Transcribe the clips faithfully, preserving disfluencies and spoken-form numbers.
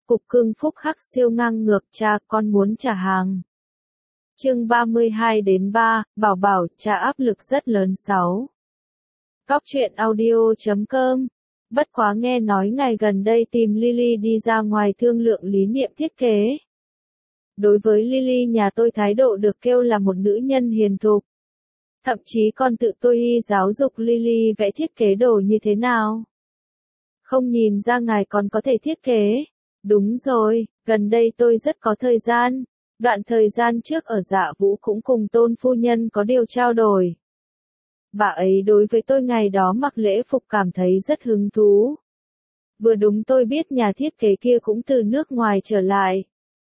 Cục cưng phúc hắc siêu ngang ngược, cha con muốn trả hàng. Chương ba mươi hai đến ba, bảo bảo, cha áp lực rất lớn sáu. Góc truyện audio chấm com. Bất quá nghe nói ngày gần đây tìm Lily đi ra ngoài thương lượng lý niệm thiết kế. Đối với Lily nhà tôi thái độ được kêu là một nữ nhân hiền thục. Thậm chí còn tự tôi y giáo dục Lily vẽ thiết kế đồ như thế nào. Không nhìn ra ngài còn có thể thiết kế. Đúng rồi, gần đây tôi rất có thời gian. Đoạn thời gian trước ở Dạ Vũ cũng cùng Tôn phu nhân có điều trao đổi. Bà ấy đối với tôi ngày đó mặc lễ phục cảm thấy rất hứng thú. Vừa đúng tôi biết nhà thiết kế kia cũng từ nước ngoài trở lại.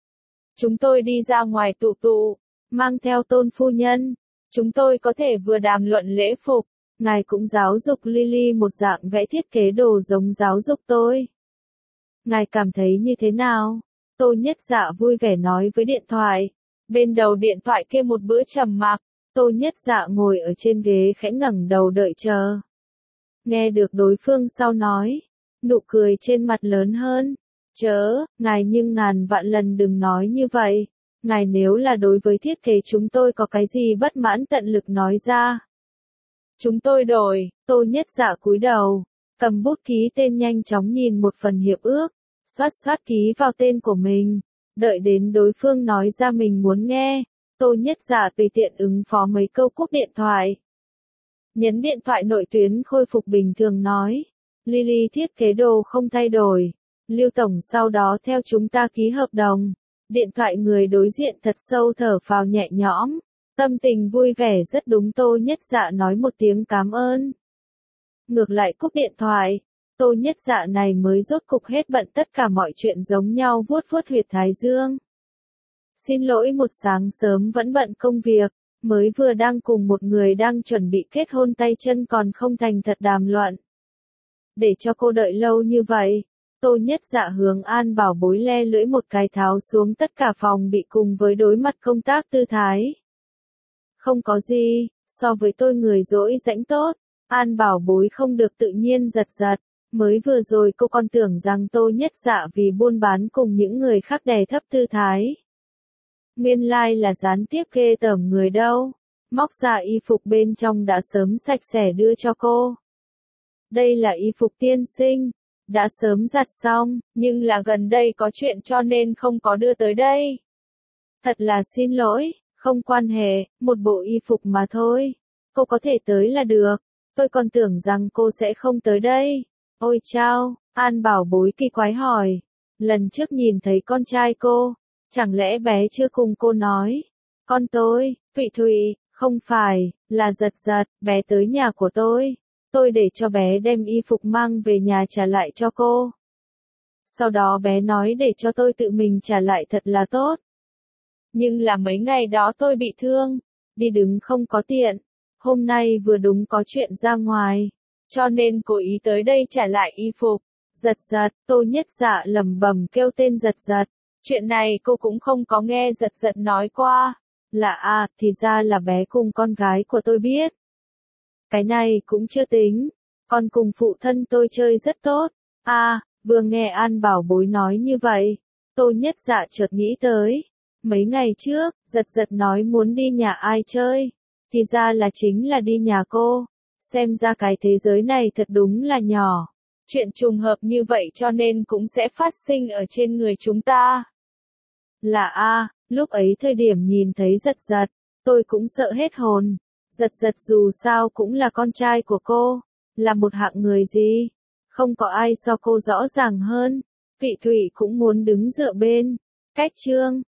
Chúng tôi đi ra ngoài tụ tụ, mang theo Tôn phu nhân. Chúng tôi có thể vừa đàm luận lễ phục, ngài cũng giáo dục Lily một dạng vẽ thiết kế đồ giống giáo dục tôi. Ngài cảm thấy như thế nào? Tô Nhất Dạ vui vẻ nói với điện thoại. Bên đầu điện thoại kia một bữa trầm mặc, Tô Nhất Dạ ngồi ở trên ghế khẽ ngẩng đầu đợi chờ. Nghe được đối phương sau nói, nụ cười trên mặt lớn hơn. Chớ, ngài nhưng ngàn vạn lần đừng nói như vậy. Ngài nếu là đối với thiết kế chúng tôi có cái gì bất mãn tận lực nói ra. Chúng tôi đổi, Tô Nhất Dạ cúi đầu, cầm bút ký tên nhanh chóng nhìn một phần hiệp ước, xoát xoát ký vào tên của mình, đợi đến đối phương nói ra mình muốn nghe, Tô Nhất Dạ tùy tiện ứng phó mấy câu cúp điện thoại. Nhấn điện thoại nội tuyến khôi phục bình thường nói, Lily thiết kế đồ không thay đổi, Lưu Tổng sau đó theo chúng ta ký hợp đồng. Điện thoại người đối diện thật sâu thở phào nhẹ nhõm, tâm tình vui vẻ rất đúng. Tô Nhất Dạ nói một tiếng cảm ơn. Ngược lại cúp điện thoại, Tô Nhất Dạ này mới rốt cục hết bận tất cả mọi chuyện giống nhau vuốt vuốt huyệt thái dương. Xin lỗi một sáng sớm vẫn bận công việc, mới vừa đang cùng một người đang chuẩn bị kết hôn tay chân còn không thành thật đàm luận. Để cho cô đợi lâu như vậy. Tô Nhất Dạ hướng An Bảo Bối le lưỡi một cái tháo xuống tất cả phòng bị cùng với đối mặt công tác tư thái. Không có gì, so với tôi người dỗi rãnh tốt, An Bảo Bối không được tự nhiên giật giật, mới vừa rồi cô còn tưởng rằng Tô Nhất Dạ vì buôn bán cùng những người khác đè thấp tư thái. Nguyên lai là gián tiếp ghê tởm người đâu, móc ra y phục bên trong đã sớm sạch sẽ đưa cho cô. Đây là y phục tiên sinh. Đã sớm giặt xong, nhưng là gần đây có chuyện cho nên không có đưa tới đây. Thật là xin lỗi, không quan hệ, một bộ y phục mà thôi. Cô có thể tới là được, tôi còn tưởng rằng cô sẽ không tới đây. Ôi chao, An Bảo Bối kỳ quái hỏi. Lần trước nhìn thấy con trai cô, chẳng lẽ bé chưa cùng cô nói. Con tôi, Thụy Thụy, không phải, là Giật Giật, bé tới nhà của tôi. Tôi để cho bé đem y phục mang về nhà trả lại cho cô. Sau đó bé nói để cho tôi tự mình trả lại thật là tốt. Nhưng là mấy ngày đó tôi bị thương, đi đứng không có tiện. Hôm nay vừa đúng có chuyện ra ngoài, cho nên cố ý tới đây trả lại y phục. Giật Giật, Tô Nhất Dạ lẩm bẩm kêu tên Giật Giật. Chuyện này cô cũng không có nghe Giật Giật nói qua. Là à, thì ra là bé cùng con gái của tôi biết. Cái này cũng chưa tính, còn cùng phụ thân tôi chơi rất tốt. À, vừa nghe An Bảo Bối nói như vậy, Tô Nhất Dạ chợt nghĩ tới. Mấy ngày trước, Giật Giật nói muốn đi nhà ai chơi, thì ra là chính là đi nhà cô. Xem ra cái thế giới này thật đúng là nhỏ. Chuyện trùng hợp như vậy cho nên cũng sẽ phát sinh ở trên người chúng ta. Là a, à, lúc ấy thời điểm nhìn thấy Giật Giật, tôi cũng sợ hết hồn. Giật Giật dù sao cũng là con trai của cô, là một hạng người gì, không có ai so cô rõ ràng hơn. Vị Thụy cũng muốn đứng dựa bên. Cách chương,